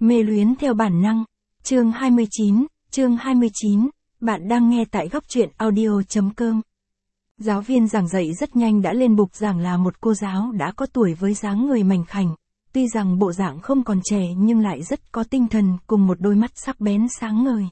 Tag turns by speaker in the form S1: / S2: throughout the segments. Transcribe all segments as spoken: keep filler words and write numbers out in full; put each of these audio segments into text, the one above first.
S1: Mê luyến theo bản năng. Chương hai mươi chín, chương hai mươi chín, bạn đang nghe tại góc truyện audio chấm com. Giáo viên giảng dạy rất nhanh đã lên bục giảng là một cô giáo đã có tuổi với dáng người mảnh khảnh. Tuy rằng bộ dạng không còn trẻ nhưng lại rất có tinh thần cùng một đôi mắt sắc bén sáng ngời.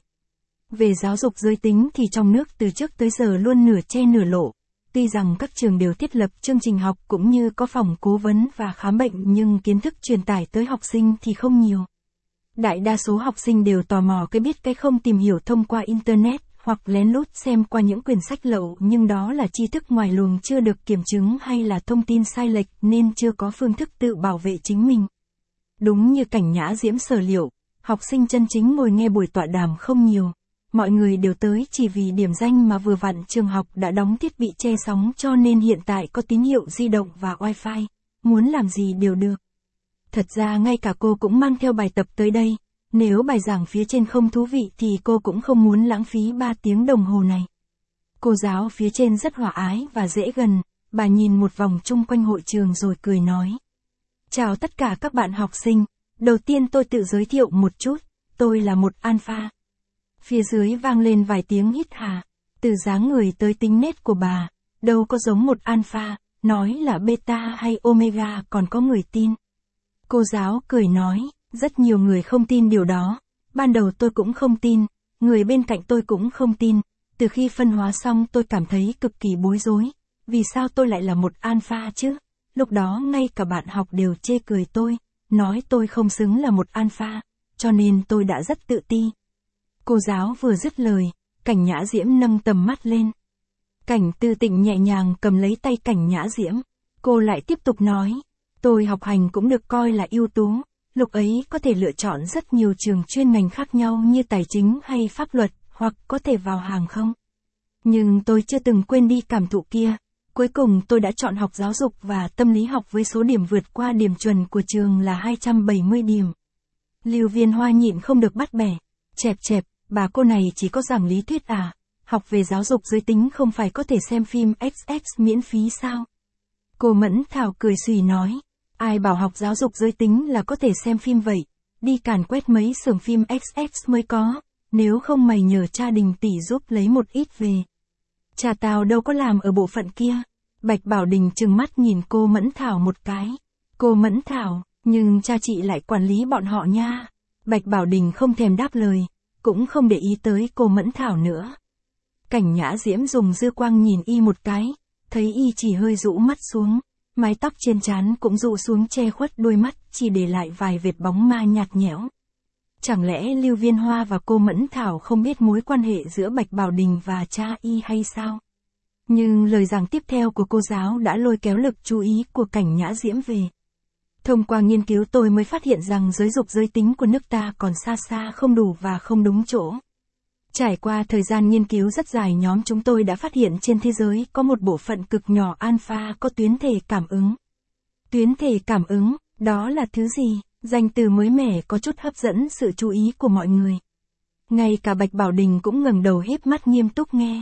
S1: Về giáo dục giới tính thì trong nước từ trước tới giờ luôn nửa che nửa lộ. Tuy rằng các trường đều thiết lập chương trình học cũng như có phòng cố vấn và khám bệnh nhưng kiến thức truyền tải tới học sinh thì không nhiều. Đại đa số học sinh đều tò mò cái biết cái không tìm hiểu thông qua Internet hoặc lén lút xem qua những quyển sách lậu nhưng đó là tri thức ngoài luồng chưa được kiểm chứng hay là thông tin sai lệch nên chưa có phương thức tự bảo vệ chính mình. Đúng như Cảnh Nhã Diễm sở liệu, học sinh chân chính ngồi nghe buổi tọa đàm không nhiều. Mọi người đều tới chỉ vì điểm danh mà vừa vặn trường học đã đóng thiết bị che sóng cho nên hiện tại có tín hiệu di động và wifi, muốn làm gì đều được. Thật ra ngay cả cô cũng mang theo bài tập tới đây, nếu bài giảng phía trên không thú vị thì cô cũng không muốn lãng phí ba tiếng đồng hồ này. Cô giáo phía trên rất hòa ái và dễ gần, bà nhìn một vòng chung quanh hội trường rồi cười nói. Chào tất cả các bạn học sinh, đầu tiên tôi tự giới thiệu một chút, tôi là một alpha. Phía dưới vang lên vài tiếng hít hà, từ dáng người tới tính nét của bà, đâu có giống một alpha, nói là beta hay omega còn có người tin. Cô giáo cười nói, rất nhiều người không tin điều đó, ban đầu tôi cũng không tin, người bên cạnh tôi cũng không tin, từ khi phân hóa xong tôi cảm thấy cực kỳ bối rối, vì sao tôi lại là một alpha chứ, lúc đó ngay cả bạn học đều chê cười tôi, nói tôi không xứng là một alpha, cho nên tôi đã rất tự ti. Cô giáo vừa dứt lời, Cảnh Nhã Diễm nâng tầm mắt lên. Cảnh Tư Tịnh nhẹ nhàng cầm lấy tay Cảnh Nhã Diễm, cô lại tiếp tục nói, tôi học hành cũng được coi là ưu tú, lúc ấy có thể lựa chọn rất nhiều trường chuyên ngành khác nhau như tài chính hay pháp luật, hoặc có thể vào hàng không. Nhưng tôi chưa từng quên đi cảm thụ kia, cuối cùng tôi đã chọn học giáo dục và tâm lý học với số điểm vượt qua điểm chuẩn của trường là hai trăm bảy mươi điểm. Lưu Viên Hoa nhịn không được bắt bẻ, chẹp chẹp. Bà cô này chỉ có giảng lý thuyết à, học về giáo dục giới tính không phải có thể xem phim ích ích miễn phí sao? Cô Mẫn Thảo cười xùy nói, ai bảo học giáo dục giới tính là có thể xem phim vậy, đi càn quét mấy xưởng phim ích ích mới có, nếu không mày nhờ cha Đình tỷ giúp lấy một ít về. Cha tao đâu có làm ở bộ phận kia. Bạch Bảo Đình trừng mắt nhìn cô Mẫn Thảo một cái. Cô Mẫn Thảo, nhưng cha chị lại quản lý bọn họ nha. Bạch Bảo Đình không thèm đáp lời. Cũng không để ý tới cô Mẫn Thảo nữa. Cảnh Nhã Diễm dùng dư quang nhìn y một cái, thấy y chỉ hơi rũ mắt xuống, mái tóc trên trán cũng rũ xuống che khuất đôi mắt, chỉ để lại vài vệt bóng ma nhạt nhẽo. Chẳng lẽ Lưu Viên Hoa và cô Mẫn Thảo không biết mối quan hệ giữa Bạch Bảo Đình và cha y hay sao? Nhưng lời giảng tiếp theo của cô giáo đã lôi kéo lực chú ý của Cảnh Nhã Diễm về. Thông qua nghiên cứu tôi mới phát hiện rằng giới dục giới tính của nước ta còn xa xa không đủ và không đúng chỗ. Trải qua thời gian nghiên cứu rất dài, nhóm chúng tôi đã phát hiện trên thế giới có một bộ phận cực nhỏ alpha có tuyến thể cảm ứng. Tuyến thể cảm ứng, đó là thứ gì? Danh từ mới mẻ có chút hấp dẫn sự chú ý của mọi người. Ngay cả Bạch Bảo Đình cũng ngẩng đầu híp mắt nghiêm túc nghe.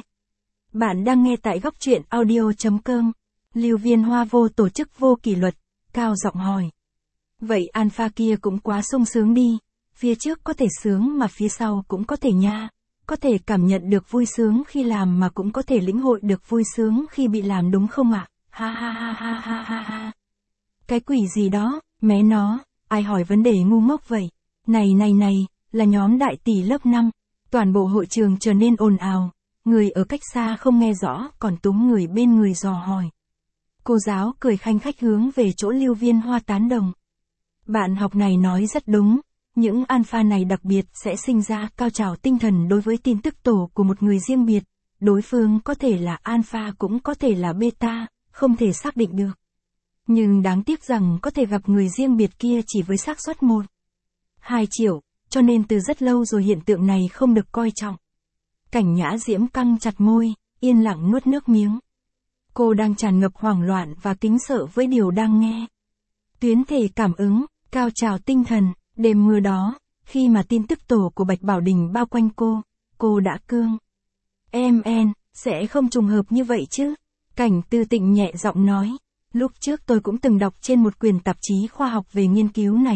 S1: Bạn đang nghe tại góc truyện audio chấm com. Lưu Viên Hoa vô tổ chức vô kỷ luật, cao giọng hỏi. Vậy alpha kia cũng quá sung sướng đi, phía trước có thể sướng mà phía sau cũng có thể nha, có thể cảm nhận được vui sướng khi làm mà cũng có thể lĩnh hội được vui sướng khi bị làm đúng không ạ? Ha ha ha ha ha ha ha. Cái quỷ gì đó, mé nó, ai hỏi vấn đề ngu ngốc vậy? Này này này, là nhóm đại tỷ lớp năm, toàn bộ hội trường trở nên ồn ào, người ở cách xa không nghe rõ còn túm người bên người dò hỏi. Cô giáo cười khanh khách hướng về chỗ Lưu Viên Hoa tán đồng. Bạn học này nói rất đúng, những alpha này đặc biệt sẽ sinh ra cao trào tinh thần đối với tin tức tổ của một người riêng biệt, đối phương có thể là alpha cũng có thể là beta, không thể xác định được. Nhưng đáng tiếc rằng có thể gặp người riêng biệt kia chỉ với xác suất một, hai triệu, cho nên từ rất lâu rồi hiện tượng này không được coi trọng. Cảnh Nhã Diễm căng chặt môi, yên lặng nuốt nước miếng. Cô đang tràn ngập hoảng loạn và kính sợ với điều đang nghe. Tuyến thể cảm ứng, cao trào tinh thần, đêm mưa đó, khi mà tin tức tổ của Bạch Bảo Đình bao quanh cô, cô đã cương. Em en, sẽ không trùng hợp như vậy chứ? Cảnh Tư Tịnh nhẹ giọng nói. Lúc trước tôi cũng từng đọc trên một quyển tạp chí khoa học về nghiên cứu này,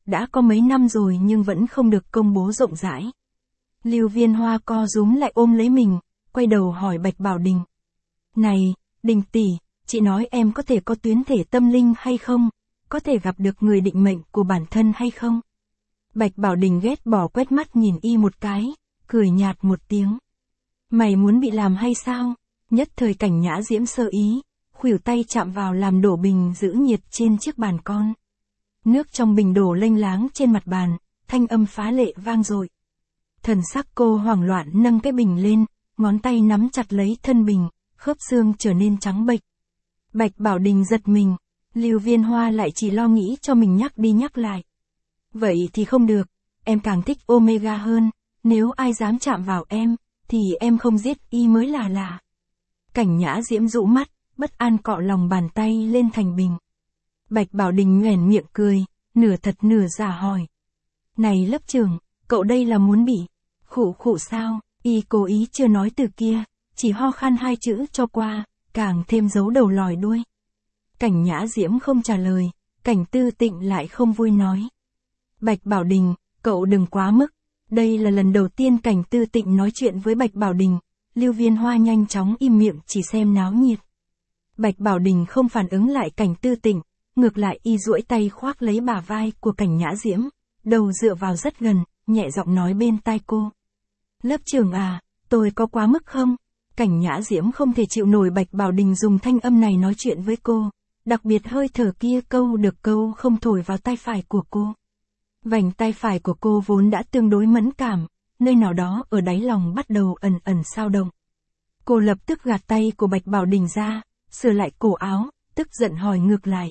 S1: đã có mấy năm rồi nhưng vẫn không được công bố rộng rãi. Lưu Viên Hoa co rúm lại ôm lấy mình, quay đầu hỏi Bạch Bảo Đình. Này, Đình tỷ, chị nói em có thể có tuyến thể tâm linh hay không? Có thể gặp được người định mệnh của bản thân hay không? Bạch Bảo Đình ghét bỏ quét mắt nhìn y một cái, cười nhạt một tiếng. Mày muốn bị làm hay sao? Nhất thời Cảnh Nhã Diễm sơ ý, khuỷu tay chạm vào làm đổ bình giữ nhiệt trên chiếc bàn con. Nước trong bình đổ lênh láng trên mặt bàn, thanh âm phá lệ vang dội. Thần sắc cô hoảng loạn nâng cái bình lên, ngón tay nắm chặt lấy thân bình, khớp xương trở nên trắng bệch. Bạch Bảo Đình giật mình, Lưu Viên Hoa lại chỉ lo nghĩ cho mình nhắc đi nhắc lại. Vậy thì không được, em càng thích Omega hơn, nếu ai dám chạm vào em, thì em không giết y mới là lạ. Cảnh Nhã Diễm dụ mắt, bất an cọ lòng bàn tay lên thành bình. Bạch Bảo Đình nhoẻn miệng cười, nửa thật nửa giả hỏi. Này lớp trưởng, cậu đây là muốn bị khụ khụ sao? Y cố ý chưa nói từ kia, chỉ ho khan hai chữ cho qua, càng thêm giấu đầu lòi đuôi. Cảnh Nhã Diễm không trả lời, Cảnh Tư Tịnh lại không vui nói. Bạch Bảo Đình, cậu đừng quá mức. Đây là lần đầu tiên Cảnh Tư Tịnh nói chuyện với Bạch Bảo Đình. Lưu Viên Hoa nhanh chóng im miệng chỉ xem náo nhiệt. Bạch Bảo Đình không phản ứng lại Cảnh Tư Tịnh, ngược lại y duỗi tay khoác lấy bả vai của Cảnh Nhã Diễm, đầu dựa vào rất gần, nhẹ giọng nói bên tai cô. Lớp trưởng à, tôi có quá mức không? Cảnh Nhã Diễm không thể chịu nổi Bạch Bảo Đình dùng thanh âm này nói chuyện với cô, đặc biệt hơi thở kia câu được câu không thổi vào tai phải của cô. Vành tai phải của cô vốn đã tương đối mẫn cảm, nơi nào đó ở đáy lòng bắt đầu ẩn ẩn xao động. Cô lập tức gạt tay của Bạch Bảo Đình ra, sửa lại cổ áo, tức giận hỏi ngược lại.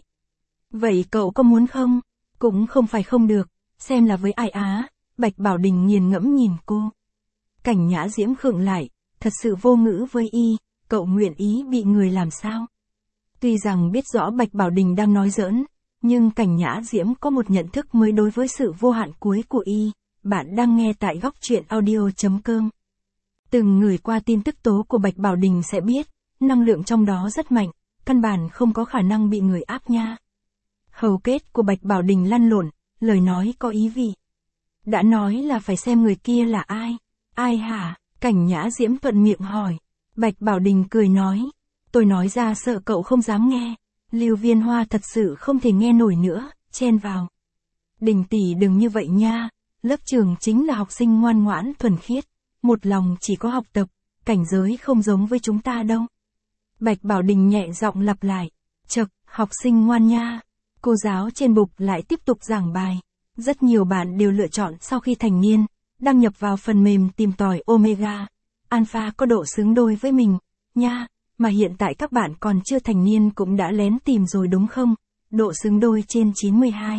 S1: Vậy cậu có muốn không? Cũng không phải không được, xem là với ai á. Bạch Bảo Đình nghiền ngẫm nhìn cô. Cảnh Nhã Diễm khựng lại, thật sự vô ngữ với y, cậu nguyện ý bị người làm sao? Tuy rằng biết rõ Bạch Bảo Đình đang nói giỡn, nhưng Cảnh Nhã Diễm có một nhận thức mới đối với sự vô hạn cuối của y. Bạn đang nghe tại góc truyện audio chấm com. Từng người qua tin tức tố của Bạch Bảo Đình sẽ biết, năng lượng trong đó rất mạnh, căn bản không có khả năng bị người áp nha. Hầu kết của Bạch Bảo Đình lăn lộn, lời nói có ý vị. Đã nói là phải xem người kia là ai. Ai hả? Cảnh Nhã Diễm thuận miệng hỏi. Bạch Bảo Đình cười nói. Tôi nói ra sợ cậu không dám nghe. Lưu Viên Hoa thật sự không thể nghe nổi nữa, chen vào. Đình tỷ đừng như vậy nha. Lớp trường chính là học sinh ngoan ngoãn thuần khiết. Một lòng chỉ có học tập, cảnh giới không giống với chúng ta đâu. Bạch Bảo Đình nhẹ giọng lặp lại. Chậc, học sinh ngoan nha. Cô giáo trên bục lại tiếp tục giảng bài. Rất nhiều bạn đều lựa chọn sau khi thành niên, đăng nhập vào phần mềm tìm tòi Omega. Alpha có độ xứng đôi với mình, nha, mà hiện tại các bạn còn chưa thành niên cũng đã lén tìm rồi đúng không? Độ xứng đôi trên chín mươi hai.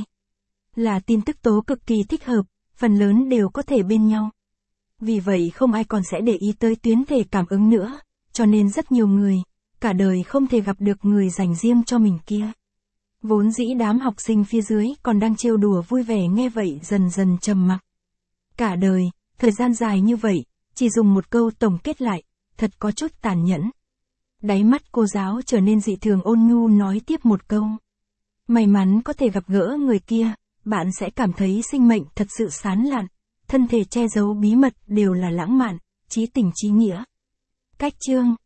S1: Là tin tức tố cực kỳ thích hợp, phần lớn đều có thể bên nhau. Vì vậy không ai còn sẽ để ý tới tuyến thể cảm ứng nữa, cho nên rất nhiều người, cả đời không thể gặp được người dành riêng cho mình kia. Vốn dĩ đám học sinh phía dưới còn đang trêu đùa vui vẻ nghe vậy dần dần trầm mặc. Cả đời, thời gian dài như vậy, chỉ dùng một câu tổng kết lại, thật có chút tàn nhẫn. Đáy mắt cô giáo trở nên dị thường ôn nhu nói tiếp một câu. May mắn có thể gặp gỡ người kia, bạn sẽ cảm thấy sinh mệnh thật sự sán lạn, thân thể che giấu bí mật đều là lãng mạn, chí tình chí nghĩa. Cách chương